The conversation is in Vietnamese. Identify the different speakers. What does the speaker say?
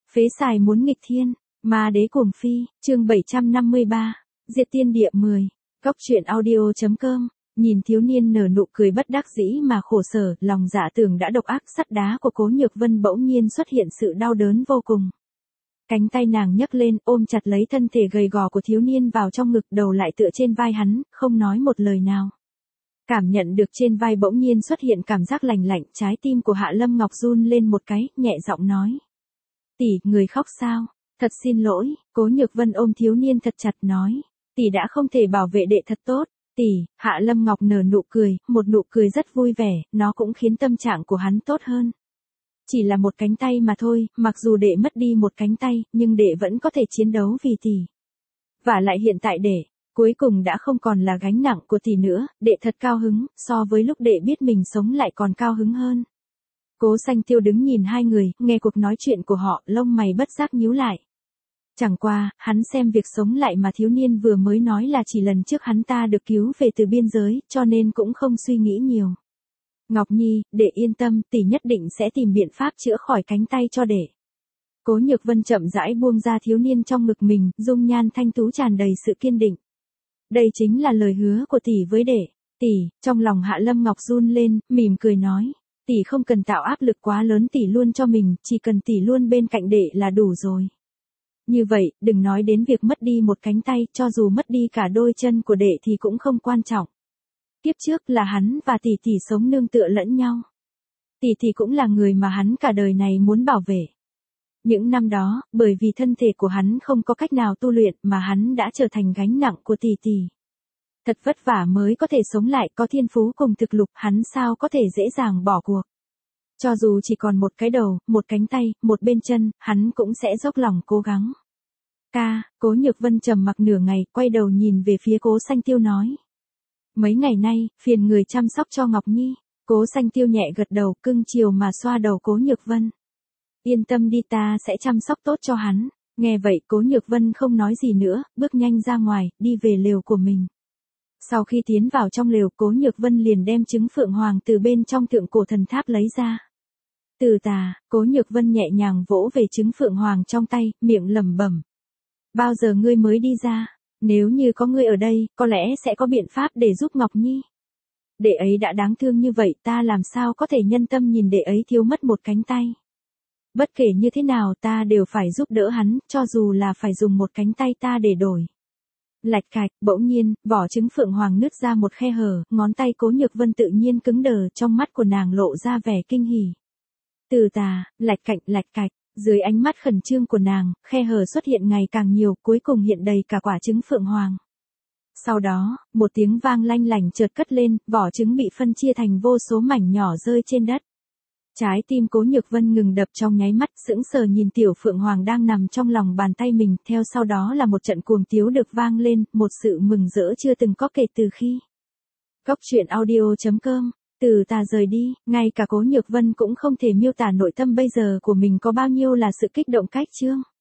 Speaker 1: Phế xài muốn nghịch thiên, ma đế cuồng phi, chương 753, diệt tiên địa 10. Góc truyện audio.com, nhìn thiếu niên nở nụ cười bất đắc dĩ mà khổ sở, lòng dạ tưởng đã độc ác sắt đá của Cố Nhược Vân bỗng nhiên xuất hiện sự đau đớn vô cùng. Cánh tay nàng nhấc lên ôm chặt lấy thân thể gầy gò của thiếu niên vào trong ngực, đầu lại tựa trên vai hắn, không nói một lời nào. Cảm nhận được trên vai bỗng nhiên xuất hiện cảm giác lành lạnh, trái tim của Hạ Lâm Ngọc run lên một cái, nhẹ giọng nói. Tỷ, người khóc sao? Thật xin lỗi, Cố Nhược Vân ôm thiếu niên thật chặt nói. Tỷ đã không thể bảo vệ đệ thật tốt. Tỷ, Hạ Lâm Ngọc nở nụ cười, một nụ cười rất vui vẻ, nó cũng khiến tâm trạng của hắn tốt hơn. Chỉ là một cánh tay mà thôi, mặc dù đệ mất đi một cánh tay, nhưng đệ vẫn có thể chiến đấu vì tỷ. Và lại hiện tại đệ, cuối cùng đã không còn là gánh nặng của tỷ nữa, đệ thật cao hứng, so với lúc đệ biết mình sống lại còn cao hứng hơn. Cố Sanh Tiêu đứng nhìn hai người, nghe cuộc nói chuyện của họ, lông mày bất giác nhíu lại. Chẳng qua, hắn xem việc sống lại mà thiếu niên vừa mới nói là chỉ lần trước hắn ta được cứu về từ biên giới, cho nên cũng không suy nghĩ nhiều. Ngọc Nhi, đệ yên tâm, tỷ nhất định sẽ tìm biện pháp chữa khỏi cánh tay cho đệ. Cố Nhược Vân chậm rãi buông ra thiếu niên trong ngực mình, dung nhan thanh tú tràn đầy sự kiên định. Đây chính là lời hứa của tỷ với đệ. Tỷ, trong lòng Hạ Lâm Ngọc run lên, mỉm cười nói. Tỷ không cần tạo áp lực quá lớn tỷ luôn cho mình, chỉ cần tỷ luôn bên cạnh đệ là đủ rồi. Như vậy, đừng nói đến việc mất đi một cánh tay, cho dù mất đi cả đôi chân của đệ thì cũng không quan trọng. Kiếp trước là hắn và tỷ tỷ sống nương tựa lẫn nhau. Tỷ tỷ cũng là người mà hắn cả đời này muốn bảo vệ. Những năm đó, bởi vì thân thể của hắn không có cách nào tu luyện mà hắn đã trở thành gánh nặng của tỷ tỷ. Thật vất vả mới có thể sống lại, có thiên phú cùng thực lực, hắn sao có thể dễ dàng bỏ cuộc. Cho dù chỉ còn một cái đầu, một cánh tay, một bên chân, hắn cũng sẽ dốc lòng cố gắng. Cố Nhược Vân trầm mặc nửa ngày, quay đầu nhìn về phía Cố Sanh Tiêu nói. Mấy ngày nay, phiền người chăm sóc cho Ngọc Nhi. Cố Sanh Tiêu nhẹ gật đầu, cưng chiều mà xoa đầu Cố Nhược Vân. Yên tâm đi, ta sẽ chăm sóc tốt cho hắn. Nghe vậy, Cố Nhược Vân không nói gì nữa, bước nhanh ra ngoài, đi về lều của mình. Sau khi tiến vào trong lều, Cố Nhược Vân liền đem trứng phượng hoàng từ bên trong tượng cổ thần tháp lấy ra. Từ tà, Cố Nhược Vân nhẹ nhàng vỗ về trứng phượng hoàng trong tay, miệng lẩm bẩm. Bao giờ ngươi mới đi ra? Nếu như có ngươi ở đây, có lẽ sẽ có biện pháp để giúp Ngọc Nhi. Đệ ấy đã đáng thương như vậy, ta làm sao có thể nhân tâm nhìn đệ ấy thiếu mất một cánh tay. Bất kể như thế nào ta đều phải giúp đỡ hắn, cho dù là phải dùng một cánh tay ta để đổi. Lạch cạch, bỗng nhiên, vỏ trứng phượng hoàng nứt ra một khe hở, ngón tay Cố Nhược Vân tự nhiên cứng đờ, trong mắt của nàng lộ ra vẻ kinh hỉ. Từ tà, lạch cạch, dưới ánh mắt khẩn trương của nàng, khe hở xuất hiện ngày càng nhiều, cuối cùng hiện đầy cả quả trứng phượng hoàng. Sau đó, một tiếng vang lanh lảnh chợt cất lên, vỏ trứng bị phân chia thành vô số mảnh nhỏ rơi trên đất. Trái tim Cố Nhược Vân ngừng đập trong nháy mắt, sững sờ nhìn tiểu phượng hoàng đang nằm trong lòng bàn tay mình, theo sau đó là một trận cuồng tiếu được vang lên, một sự mừng rỡ chưa từng có kể từ khi. Góc truyện audio.com, từ tà rời đi, ngay cả Cố Nhược Vân cũng không thể miêu tả nội tâm bây giờ của mình có bao nhiêu là sự kích động cách chương.